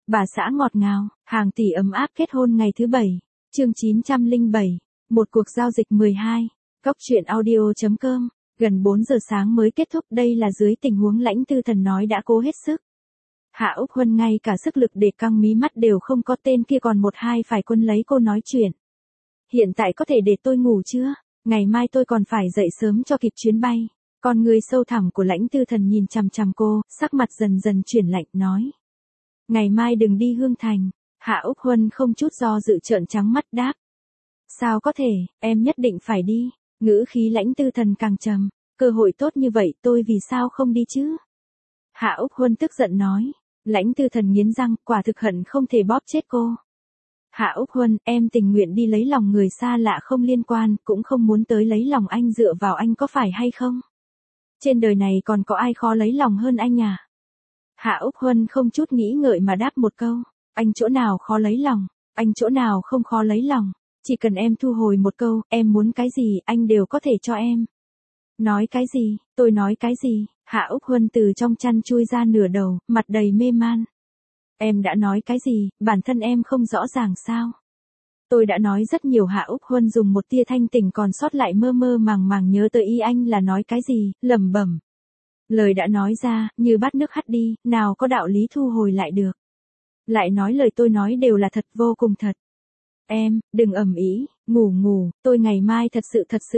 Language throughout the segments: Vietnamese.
Bà xã ngọt ngào, hàng tỷ ấm áp kết hôn ngày thứ 7. Chương 907. Một cuộc giao dịch 12. Cóc truyện audio.com. Gần 4 giờ sáng mới kết thúc, đây là dưới tình huống Lãnh Tư Thần nói đã cố hết sức. Hạ Úc Huân ngay cả sức lực để căng mí mắt đều không có, tên kia còn một hai phải quân lấy cô nói chuyện. Hiện tại có thể để tôi ngủ chưa? Ngày mai tôi còn phải dậy sớm cho kịp chuyến bay. Con người sâu thẳm của Lãnh Tư Thần nhìn chằm chằm cô, sắc mặt dần dần chuyển lạnh nói. Ngày mai đừng đi Hương Thành. Hạ Úc Huân không chút do dự trợn trắng mắt đáp. Sao có thể, em nhất định phải đi. Ngữ khí Lãnh Tư Thần càng trầm. Cơ hội tốt như vậy tôi vì sao không đi chứ? Hạ Úc Huân tức giận nói. Lãnh Tư Thần nghiến răng, quả thực hận không thể bóp chết cô. Hạ Úc Huân, em tình nguyện đi lấy lòng người xa lạ không liên quan, cũng không muốn tới lấy lòng anh dựa vào anh có phải hay không? Trên đời này còn có ai khó lấy lòng hơn anh à? Hạ Úc Huân không chút nghĩ ngợi mà đáp một câu. Anh chỗ nào khó lấy lòng, anh chỗ nào không khó lấy lòng. Chỉ cần em thu hồi một câu, em muốn cái gì anh đều có thể cho em. Nói cái gì, tôi nói cái gì? Hạ Úc Huân từ trong chăn chui ra nửa đầu, mặt đầy mê man. Em đã nói cái gì, bản thân em không rõ ràng sao? Tôi đã nói rất nhiều. Hạ Úc Huân dùng một tia thanh tỉnh còn sót lại mơ mơ màng màng nhớ tới ý anh là nói cái gì, lẩm bẩm. Lời đã nói ra, như bát nước hắt đi, nào có đạo lý thu hồi lại được. Lại nói lời tôi nói đều là thật, vô cùng thật. Em, đừng ầm ĩ, ngủ, tôi ngày mai thật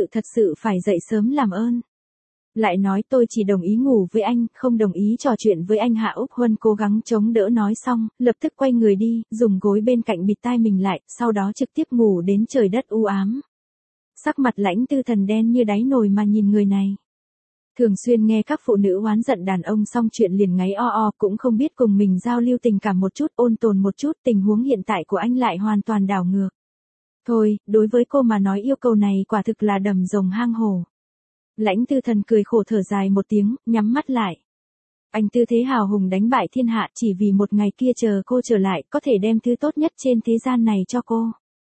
sự phải dậy sớm làm ơn. Lại nói tôi chỉ đồng ý ngủ với anh, không đồng ý trò chuyện với anh. Hạ Úc Huân cố gắng chống đỡ nói xong, lập tức quay người đi, dùng gối bên cạnh bịt tai mình lại, sau đó trực tiếp ngủ đến trời đất u ám. Sắc mặt Lãnh Tư Thần đen như đáy nồi mà nhìn người này. Thường xuyên nghe các phụ nữ oán giận đàn ông xong chuyện liền ngáy o, cũng không biết cùng mình giao lưu tình cảm một chút, ôn tồn một chút. Tình huống hiện tại của anh lại hoàn toàn đảo ngược. Thôi, đối với cô mà nói yêu cầu này quả thực là đầm rồng hang hổ. Lãnh Tư Thần cười khổ thở dài một tiếng, nhắm mắt lại. Anh tư thế hào hùng đánh bại thiên hạ chỉ vì một ngày kia chờ cô trở lại, có thể đem thứ tốt nhất trên thế gian này cho cô.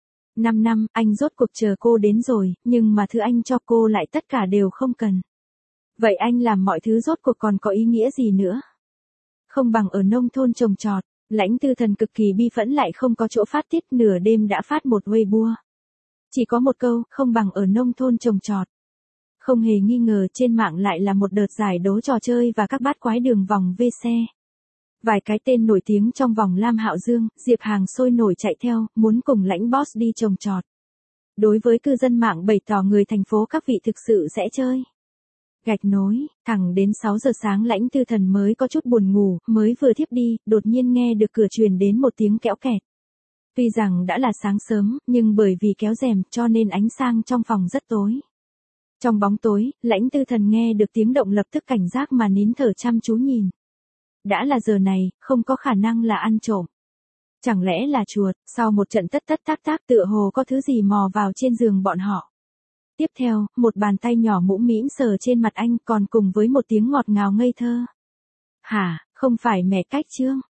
5 năm, anh rốt cuộc chờ cô đến rồi, nhưng mà thứ anh cho cô lại tất cả đều không cần. Vậy anh làm mọi thứ rốt cuộc còn có ý nghĩa gì nữa? Không bằng ở nông thôn trồng trọt. Lãnh Tư Thần cực kỳ bi phẫn lại không có chỗ phát tiết, nửa đêm đã phát một Weibo. Chỉ có một câu, không bằng ở nông thôn trồng trọt. Không hề nghi ngờ trên mạng lại là một đợt giải đố trò chơi và các bát quái đường vòng VC. Vài cái tên nổi tiếng trong vòng Lam Hạo Dương, Diệp Hàng sôi nổi chạy theo, muốn cùng Lãnh boss đi trồng trọt. Đối với cư dân mạng bày tỏ người thành phố các vị thực sự sẽ chơi. Gạch nối, thẳng đến 6 giờ sáng Lãnh Tư Thần mới có chút buồn ngủ, mới vừa thiếp đi, đột nhiên nghe được cửa truyền đến một tiếng kéo kẹt. Tuy rằng đã là sáng sớm, nhưng bởi vì kéo rèm cho nên ánh sáng trong phòng rất tối. Trong bóng tối, Lãnh Tư Thần nghe được tiếng động lập tức cảnh giác mà nín thở chăm chú nhìn. Đã là giờ này, không có khả năng là ăn trộm. Chẳng lẽ là chuột, sau một trận tất tác tựa hồ có thứ gì mò vào trên giường bọn họ. Tiếp theo, một bàn tay nhỏ mũm mĩm sờ trên mặt anh còn cùng với một tiếng ngọt ngào ngây thơ. Hả, không phải mẹ cách Trương.